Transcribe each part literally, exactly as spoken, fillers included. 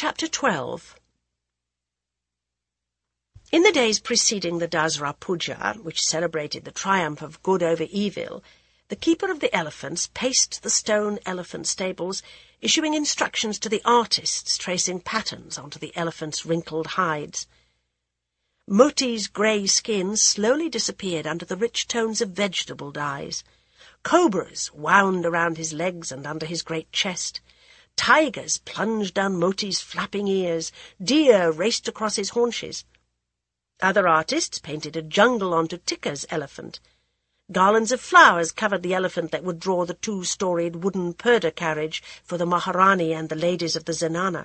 Chapter twelve. In the days preceding the Dasra Puja, which celebrated the triumph of good over evil, the keeper of the elephants paced the stone elephant stables, issuing instructions to the artists tracing patterns onto the elephants' wrinkled hides. Moti's grey skin slowly disappeared under the rich tones of vegetable dyes. Cobras wound around his legs and under his great chest. Tigers plunged down Moti's flapping ears. Deer raced across his haunches. Other artists painted a jungle onto Tikka's elephant. Garlands of flowers covered the elephant that would draw the two-storied wooden Purdah carriage for the Maharani and the ladies of the Zenana.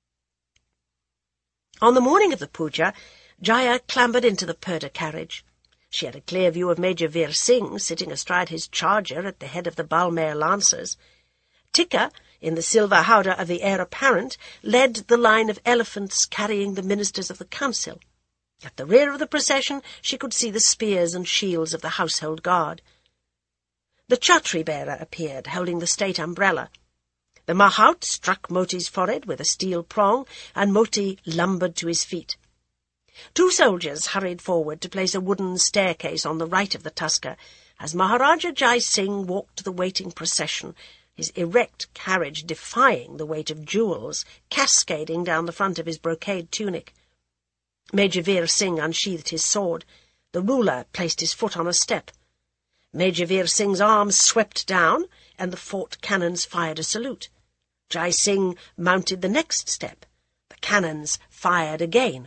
On the morning of the puja, Jaya clambered into the Purdah carriage. She had a clear view of Major Veer Singh sitting astride his charger at the head of the Balmair Lancers. Tikka, in the silver howdah of the heir apparent, led the line of elephants carrying the ministers of the council. At the rear of the procession she could see the spears and shields of the household guard. The Chhatri bearer appeared, holding the state umbrella. The Mahout struck Moti's forehead with a steel prong, and Moti lumbered to his feet. Two soldiers hurried forward to place a wooden staircase on the right of the tusker, as Maharaja Jai Singh walked the waiting procession, his erect carriage defying the weight of jewels, cascading down the front of his brocade tunic. Major Veer Singh unsheathed his sword. The ruler placed his foot on a step. Major Veer Singh's arms swept down, and the fort cannons fired a salute. Jai Singh mounted the next step. The cannons fired again.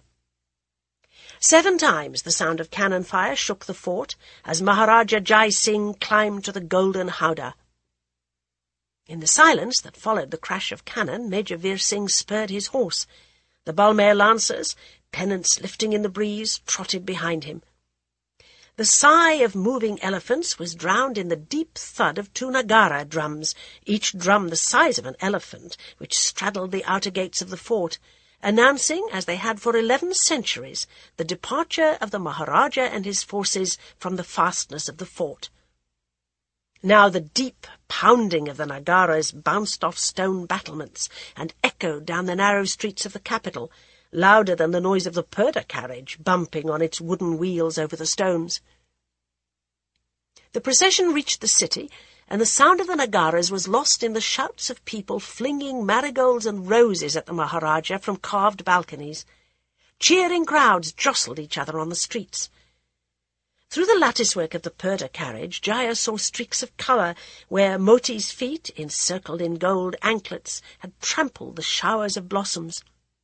Seven times the sound of cannon fire shook the fort, as Maharaja Jai Singh climbed to the golden howdah. In the silence that followed the crash of cannon, Major Veer Singh spurred his horse. The Balmair Lancers, pennants lifting in the breeze, trotted behind him. The sigh of moving elephants was drowned in the deep thud of two Nagara drums, each drum the size of an elephant, which straddled the outer gates of the fort, announcing, as they had for eleven centuries, the departure of the Maharaja and his forces from the fastness of the fort. Now the deep pounding of the Nagaras bounced off stone battlements and echoed down the narrow streets of the capital, louder than the noise of the Purdah carriage bumping on its wooden wheels over the stones. The procession reached the city, and the sound of the Nagaras was lost in the shouts of people flinging marigolds and roses at the Maharaja from carved balconies. Cheering crowds jostled each other on the streets. Through the latticework of the Purdah carriage, Jaya saw streaks of colour where Moti's feet, encircled in gold anklets, had trampled the showers of blossoms.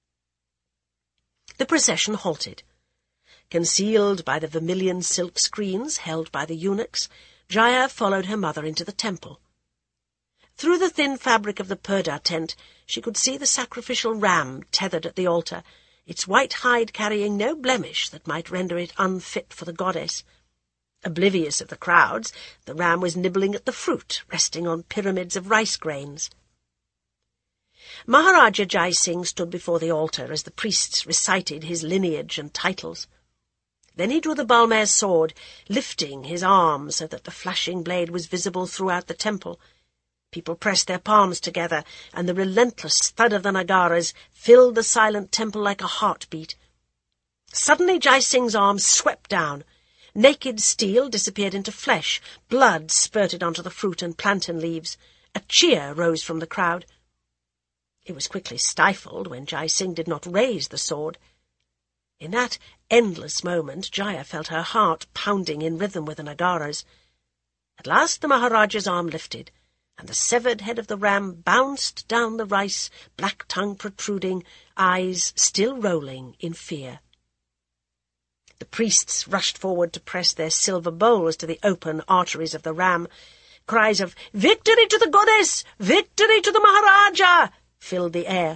The procession halted. Concealed by the vermilion silk screens held by the eunuchs, Jaya followed her mother into the temple. Through the thin fabric of the Purdah tent, she could see the sacrificial ram tethered at the altar, its white hide carrying no blemish that might render it unfit for the goddess. Oblivious of the crowds, the ram was nibbling at the fruit, resting on pyramids of rice grains. Maharaja Jai Singh stood before the altar as the priests recited his lineage and titles. Then he drew the Balmair's sword, lifting his arm so that the flashing blade was visible throughout the temple. People pressed their palms together, and the relentless thud of the Nagaras filled the silent temple like a heartbeat. Suddenly Jai Singh's arm swept down. Naked steel disappeared into flesh. Blood spurted onto the fruit and plantain leaves. A cheer rose from the crowd. It was quickly stifled when Jai Singh did not raise the sword. In that endless moment, Jaya felt her heart pounding in rhythm with the Nagaras. At last the Maharaja's arm lifted, and the severed head of the ram bounced down the rice, black tongue protruding, eyes still rolling in fear. The priests rushed forward to press their silver bowls to the open arteries of the ram. Cries of, "Victory to the goddess! Victory to the Maharaja!" filled the air.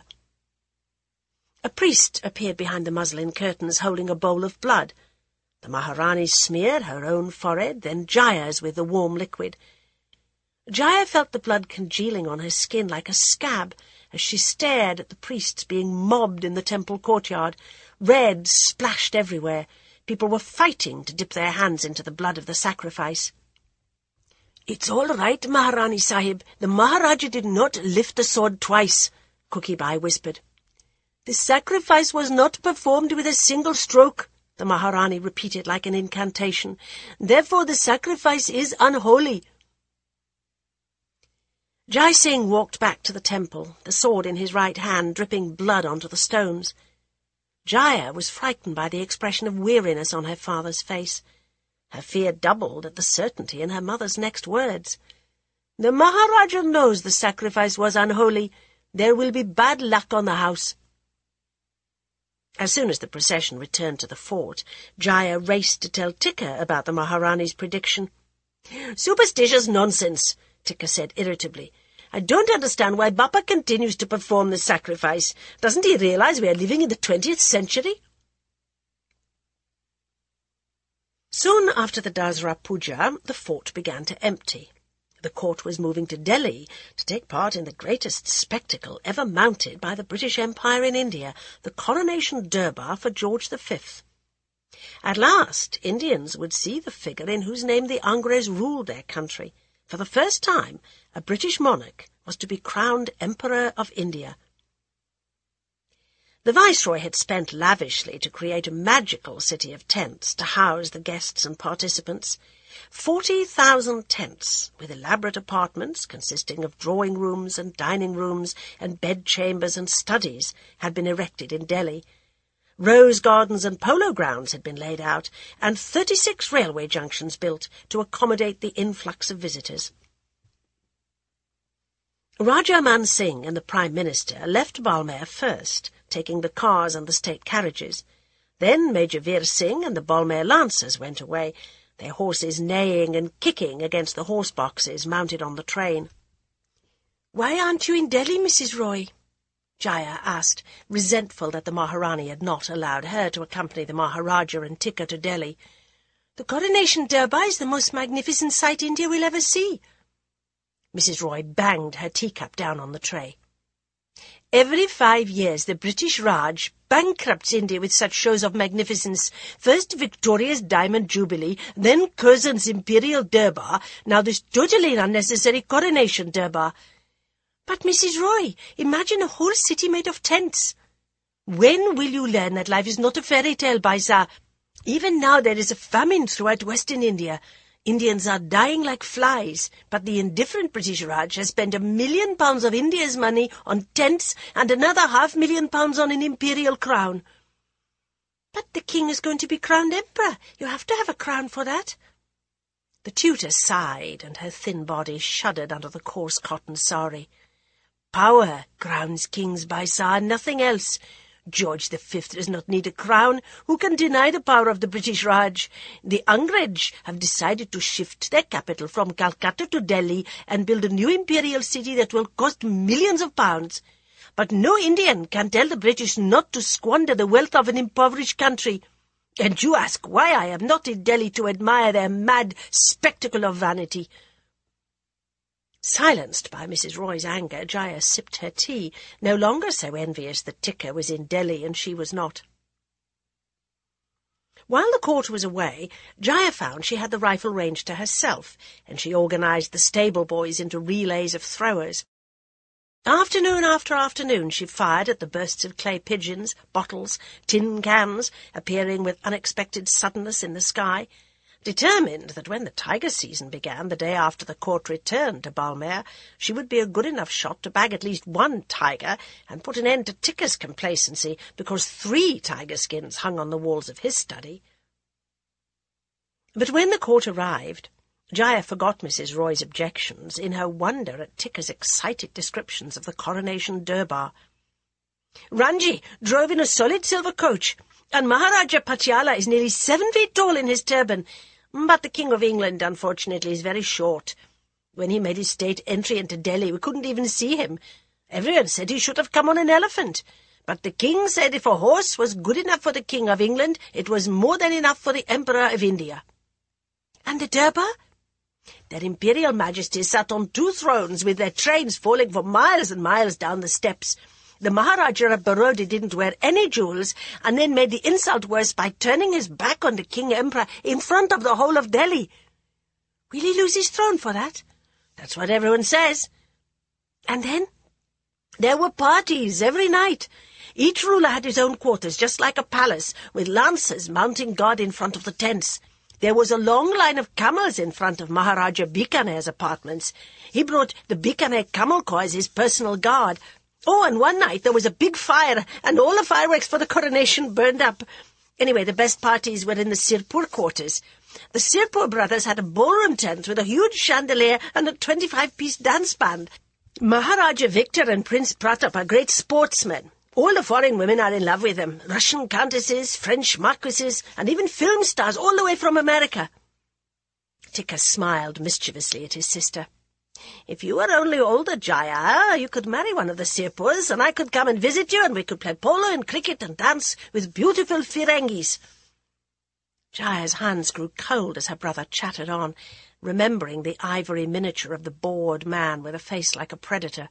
A priest appeared behind the muslin curtains holding a bowl of blood. The Maharani smeared her own forehead, then Jaya's with the warm liquid. Jaya felt the blood congealing on her skin like a scab as she stared at the priests being mobbed in the temple courtyard. Red splashed everywhere. People were fighting to dip their hands into the blood of the sacrifice. "It's all right, Maharani Sahib. The Maharaja did not lift the sword twice," Kuki Bai whispered. "The sacrifice was not performed with a single stroke," the Maharani repeated like an incantation. "Therefore the sacrifice is unholy." Jai Singh walked back to the temple, the sword in his right hand, dripping blood onto the stones. Jaya was frightened by the expression of weariness on her father's face. Her fear doubled at the certainty in her mother's next words. "The Maharaja knows the sacrifice was unholy. There will be bad luck on the house." As soon as the procession returned to the fort, Jaya raced to tell Tikka about the Maharani's prediction. "Superstitious nonsense," Tikka said irritably. "I don't understand why Bappa continues to perform the sacrifice. Doesn't he realize we are living in the twentieth century? Soon after the Dasra Puja, the fort began to empty. The court was moving to Delhi to take part in the greatest spectacle ever mounted by the British Empire in India, the Coronation Durbar for George the Fifth. At last, Indians would see the figure in whose name the Angres ruled their country. For the first time, a British monarch was to be crowned Emperor of India. The Viceroy had spent lavishly to create a magical city of tents to house the guests and participants. Forty thousand tents, with elaborate apartments consisting of drawing rooms and dining rooms and bedchambers and studies, had been erected in Delhi. Rose gardens and polo grounds had been laid out, and thirty-six railway junctions built to accommodate the influx of visitors. Raja Man Singh and the Prime Minister left Balmair first, taking the cars and the state carriages. Then Major Veer Singh and the Balmair Lancers went away, their horses neighing and kicking against the horse-boxes mounted on the train. "Why aren't you in Delhi, Missus Roy?" Jaya asked, resentful that the Maharani had not allowed her to accompany the Maharaja and Tikka to Delhi. "The Coronation Durbar is the most magnificent sight India will ever see." Missus Roy banged her teacup down on the tray. "Every five years the British Raj bankrupts India with such shows of magnificence. First Victoria's Diamond Jubilee, then Curzon's Imperial Durbar, now this totally unnecessary Coronation Durbar." "But, Missus Roy, imagine a whole city made of tents." "When will you learn that life is not a fairy tale, Baisa? Even now there is a famine throughout Western India. Indians are dying like flies, but the indifferent British Raj has spent a million pounds of India's money on tents and another half million pounds on an imperial crown." "But the king is going to be crowned emperor. You have to have a crown for that." The tutor sighed, and her thin body shuddered under the coarse cotton sari. "Power crowns kings, Baisa, nothing else. George the Fifth does not need a crown. Who can deny the power of the British Raj? The Angrej have decided to shift their capital from Calcutta to Delhi and build a new imperial city that will cost millions of pounds. But no Indian can tell the British not to squander the wealth of an impoverished country. And you ask why I am not in Delhi to admire their mad spectacle of vanity." Silenced by Missus Roy's anger, Jaya sipped her tea, no longer so envious that Tikka was in Delhi and she was not. While the court was away, Jaya found she had the rifle range to herself, and she organised the stable boys into relays of throwers. Afternoon after afternoon she fired at the bursts of clay pigeons, bottles, tin cans, appearing with unexpected suddenness in the sky, determined that when the tiger season began the day after the court returned to Balmair, she would be a good enough shot to bag at least one tiger and put an end to Tikka's complacency because three tiger skins hung on the walls of his study. But when the court arrived, Jaya forgot Missus Roy's objections in her wonder at Tikka's excited descriptions of the Coronation Durbar. "Ranji drove in a solid silver coach, and Maharaja Patiala is nearly seven feet tall in his turban. But the King of England, unfortunately, is very short. When he made his state entry into Delhi, we couldn't even see him. Everyone said he should have come on an elephant. But the king said if a horse was good enough for the King of England, it was more than enough for the Emperor of India." "And the Durbar?" "Their Imperial Majesties sat on two thrones with their trains falling for miles and miles down the steps. The Maharaja of Baroda didn't wear any jewels, and then made the insult worse by turning his back on the King Emperor in front of the whole of Delhi." "Will he lose his throne for that?" "That's what everyone says." "And then?" There were parties every night. Each ruler had his own quarters, just like a palace, with lancers mounting guard in front of the tents. There was a long line of camels in front of Maharaja Bikaner's apartments. He brought the Bikaner Camel Corps as his personal guard. Oh, and one night there was a big fire, and all the fireworks for the coronation burned up. Anyway, the best parties were in the Sirpur quarters. The Sirpur brothers had a ballroom tent with a huge chandelier and a twenty-five-piece dance band. Maharaja Victor and Prince Pratap are great sportsmen. All the foreign women are in love with them. Russian countesses, French marquises, and even film stars all the way from America. Tikka smiled mischievously at his sister. If you were only older, Jaya, you could marry one of the Sirpurs, and I could come and visit you, and we could play polo and cricket and dance with beautiful Firengis. Jaya's hands grew cold as her brother chattered on, remembering the ivory miniature of the bored man with a face like a predator.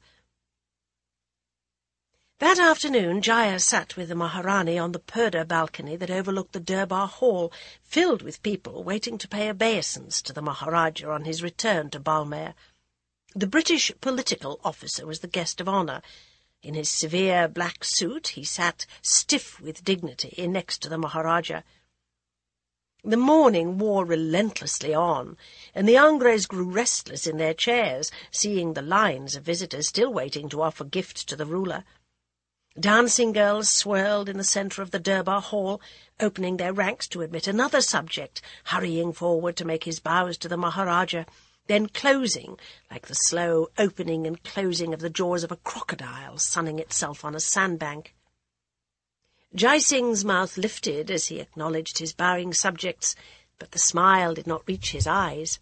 That afternoon Jaya sat with the Maharani on the Purdah balcony that overlooked the Durbar Hall, filled with people waiting to pay obeisance to the Maharaja on his return to Balmair. The British political officer was the guest of honour. In his severe black suit he sat stiff with dignity next to the Maharaja. The morning wore relentlessly on, and the Angres grew restless in their chairs, seeing the lines of visitors still waiting to offer gifts to the ruler. Dancing girls swirled in the centre of the Durbar Hall, opening their ranks to admit another subject, hurrying forward to make his bows to the Maharaja, then closing, like the slow opening and closing of the jaws of a crocodile sunning itself on a sandbank. Jai Singh's mouth lifted as he acknowledged his bowing subjects, but the smile did not reach his eyes.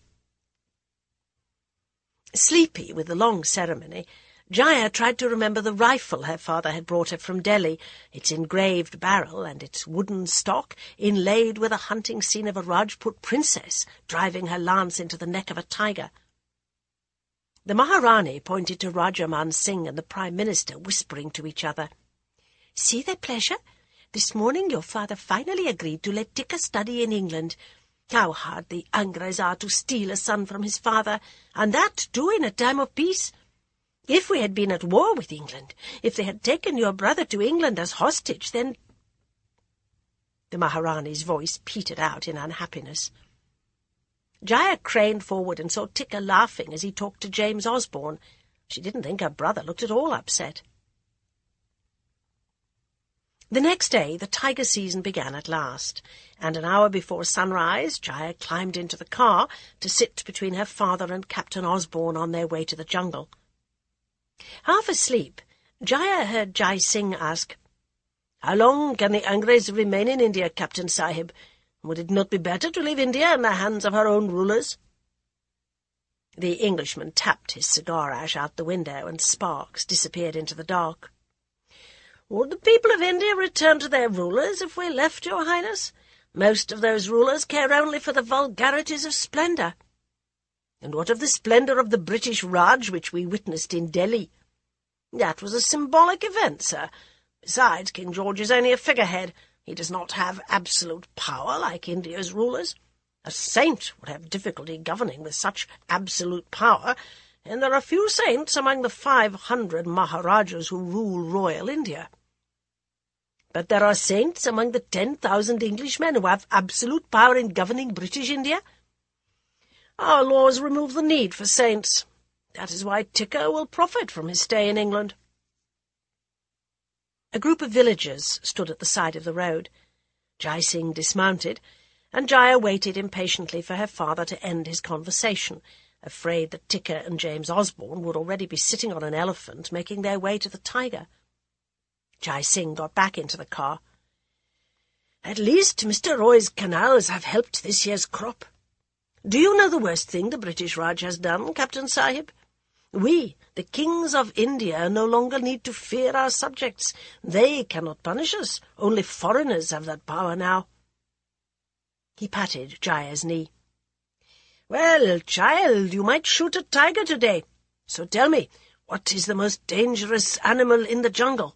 Sleepy with the long ceremony, Jaya tried to remember the rifle her father had brought her from Delhi, its engraved barrel and its wooden stock inlaid with a hunting scene of a Rajput princess driving her lance into the neck of a tiger. The Maharani pointed to Raja Man Singh and the Prime Minister, whispering to each other. "See their pleasure? This morning your father finally agreed to let Tikka study in England. How hard the Angres are to steal a son from his father, and that too in a time of peace. If we had been at war with England, if they had taken your brother to England as hostage, then—" The Maharani's voice petered out in unhappiness. Jaya craned forward and saw Tikka laughing as he talked to James Osborne. She didn't think her brother looked at all upset. The next day the tiger season began at last, and an hour before sunrise Jaya climbed into the car to sit between her father and Captain Osborne on their way to the jungle. Half asleep, Jaya heard Jai Singh ask, "How long can the Angres remain in India, Captain Sahib? Would it not be better to leave India in the hands of her own rulers?" The Englishman tapped his cigar ash out the window, and sparks disappeared into the dark. "Would the people of India return to their rulers if we left, Your Highness? Most of those rulers care only for the vulgarities of splendour. And what of the splendour of the British Raj which we witnessed in Delhi? That was a symbolic event, sir. Besides, King George is only a figurehead. He does not have absolute power like India's rulers. A saint would have difficulty governing with such absolute power, and there are few saints among the five hundred Maharajas who rule royal India. But there are saints among the ten thousand Englishmen who have absolute power in governing British India. Our laws remove the need for saints. That is why Tikka will profit from his stay in England." A group of villagers stood at the side of the road. Jai Singh dismounted, and Jaya waited impatiently for her father to end his conversation, afraid that Tikka and James Osborne would already be sitting on an elephant making their way to the tiger. Jai Singh got back into the car. "At least Mister Roy's canals have helped this year's crop. Do you know the worst thing the British Raj has done, Captain Sahib? We, the kings of India, no longer need to fear our subjects. They cannot punish us. Only foreigners have that power now." He patted Jaya's knee. "Well, child, you might shoot a tiger today. So tell me, what is the most dangerous animal in the jungle?"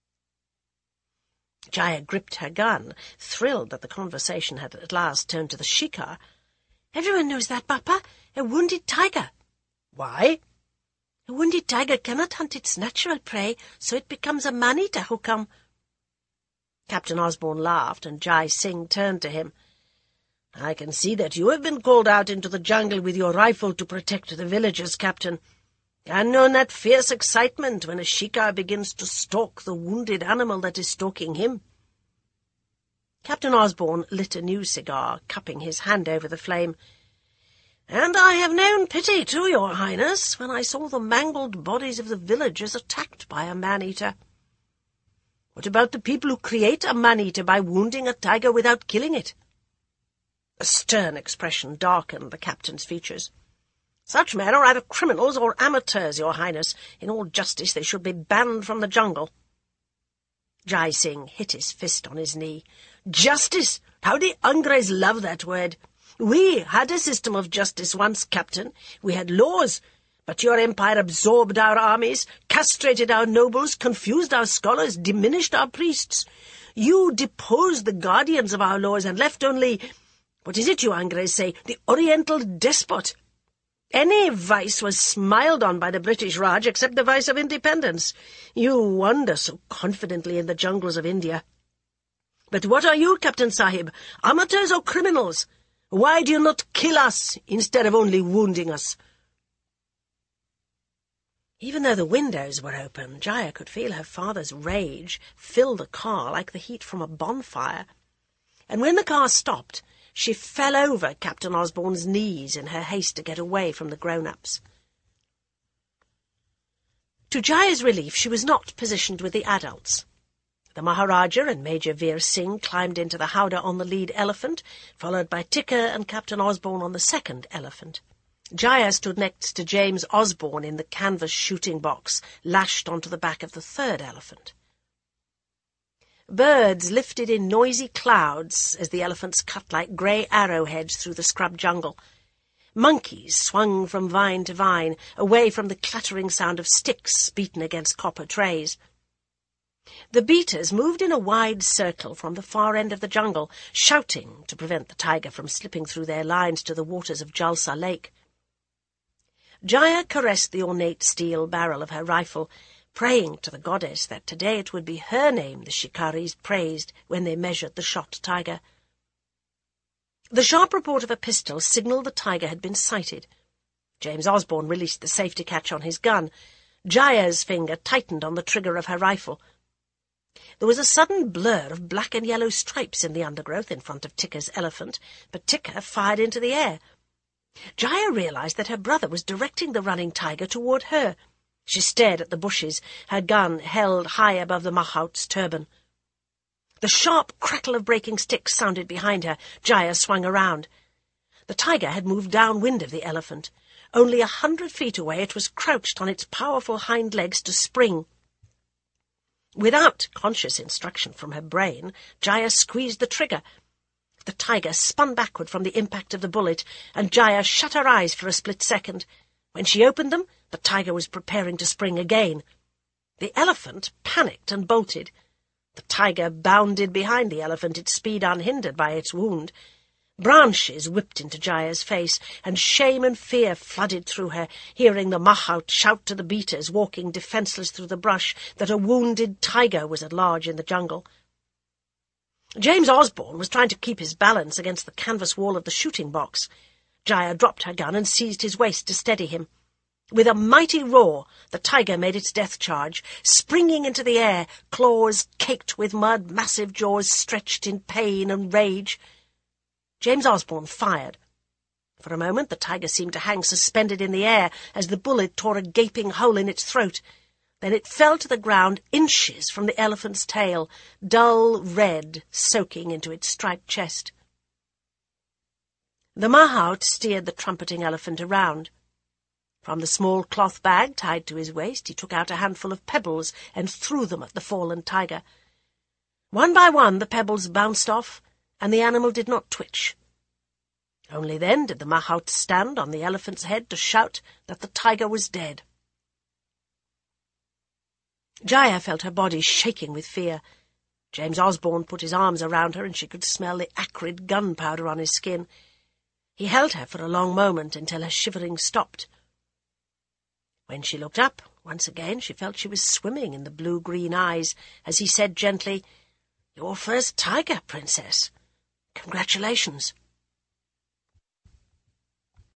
Jaya gripped her gun, thrilled that the conversation had at last turned to the shikar. "Everyone knows that, Papa. A wounded tiger." "Why?" A wounded tiger cannot hunt its natural prey, so it becomes a man-eater, Hukam. Captain Osborne laughed, and Jai Singh turned to him. I can see that you have been called out into the jungle with your rifle to protect the villagers, Captain, and known that fierce excitement when a shikar begins to stalk the wounded animal that is stalking him. Captain Osborne lit a new cigar, cupping his hand over the flame. And I have known pity, too, your highness, when I saw the mangled bodies of the villagers attacked by a man-eater. What about the people who create a man-eater by wounding a tiger without killing it? A stern expression darkened the captain's features. Such men are either criminals or amateurs, your highness. In all justice, they should be banned from the jungle. Jai Singh hit his fist on his knee. Justice! How the Angres love that word! We had a system of justice once, Captain. We had laws, but your empire absorbed our armies, castrated our nobles, confused our scholars, diminished our priests. You deposed the guardians of our laws and left only, what is it you Angres say, the Oriental despot. Any vice was smiled on by the British Raj except the vice of independence. You wander so confidently in the jungles of India. But what are you, Captain Sahib, amateurs or criminals? Why do you not kill us instead of only wounding us? Even though the windows were open, Jaya could feel her father's rage fill the car like the heat from a bonfire. And when the car stopped, she fell over Captain Osborne's knees in her haste to get away from the grown-ups. To Jaya's relief, she was not positioned with the adults. The Maharaja and Major Veer Singh climbed into the howdah on the lead elephant, followed by Tikka and Captain Osborne on the second elephant. Jaya stood next to James Osborne in the canvas shooting box, lashed onto the back of the third elephant. Birds lifted in noisy clouds as the elephants cut like grey arrowheads through the scrub jungle. Monkeys swung from vine to vine, away from the clattering sound of sticks beaten against copper trays. The beaters moved in a wide circle from the far end of the jungle, shouting to prevent the tiger from slipping through their lines to the waters of Jalsa Lake. Jaya caressed the ornate steel barrel of her rifle, praying to the goddess that today it would be her name the shikaris praised when they measured the shot tiger. The sharp report of a pistol signalled the tiger had been sighted. James Osborne released the safety catch on his gun. Jaya's finger tightened on the trigger of her rifle. There was a sudden blur of black and yellow stripes in the undergrowth in front of Tikka's elephant, but Tikka fired into the air. Jaya realized that her brother was directing the running tiger toward her. She stared at the bushes, her gun held high above the mahout's turban. The sharp crackle of breaking sticks sounded behind her. Jaya swung around. The tiger had moved downwind of the elephant. Only a hundred feet away it was crouched on its powerful hind legs to spring. Without conscious instruction from her brain, Jaya squeezed the trigger. The tiger spun backward from the impact of the bullet, and Jaya shut her eyes for a split second. When she opened them, the tiger was preparing to spring again. The elephant panicked and bolted. The tiger bounded behind the elephant, its speed unhindered by its wound. Branches whipped into Jaya's face, and shame and fear flooded through her, hearing the mahout shout to the beaters, walking defenceless through the brush, that a wounded tiger was at large in the jungle. James Osborne was trying to keep his balance against the canvas wall of the shooting box. Jaya dropped her gun and seized his waist to steady him. With a mighty roar, the tiger made its death charge, springing into the air, claws caked with mud, massive jaws stretched in pain and rage. James Osborne fired. For a moment the tiger seemed to hang suspended in the air as the bullet tore a gaping hole in its throat. Then it fell to the ground inches from the elephant's tail, dull red soaking into its striped chest. The mahout steered the trumpeting elephant around. From the small cloth bag tied to his waist he took out a handful of pebbles and threw them at the fallen tiger. One by one the pebbles bounced off, and the animal did not twitch. Only then did the mahout stand on the elephant's head to shout that the tiger was dead. Jaya felt her body shaking with fear. James Osborne put his arms around her, and she could smell the acrid gunpowder on his skin. He held her for a long moment until her shivering stopped. When she looked up, once again she felt she was swimming in the blue-green eyes as he said gently, "Your first tiger, Princess. Congratulations."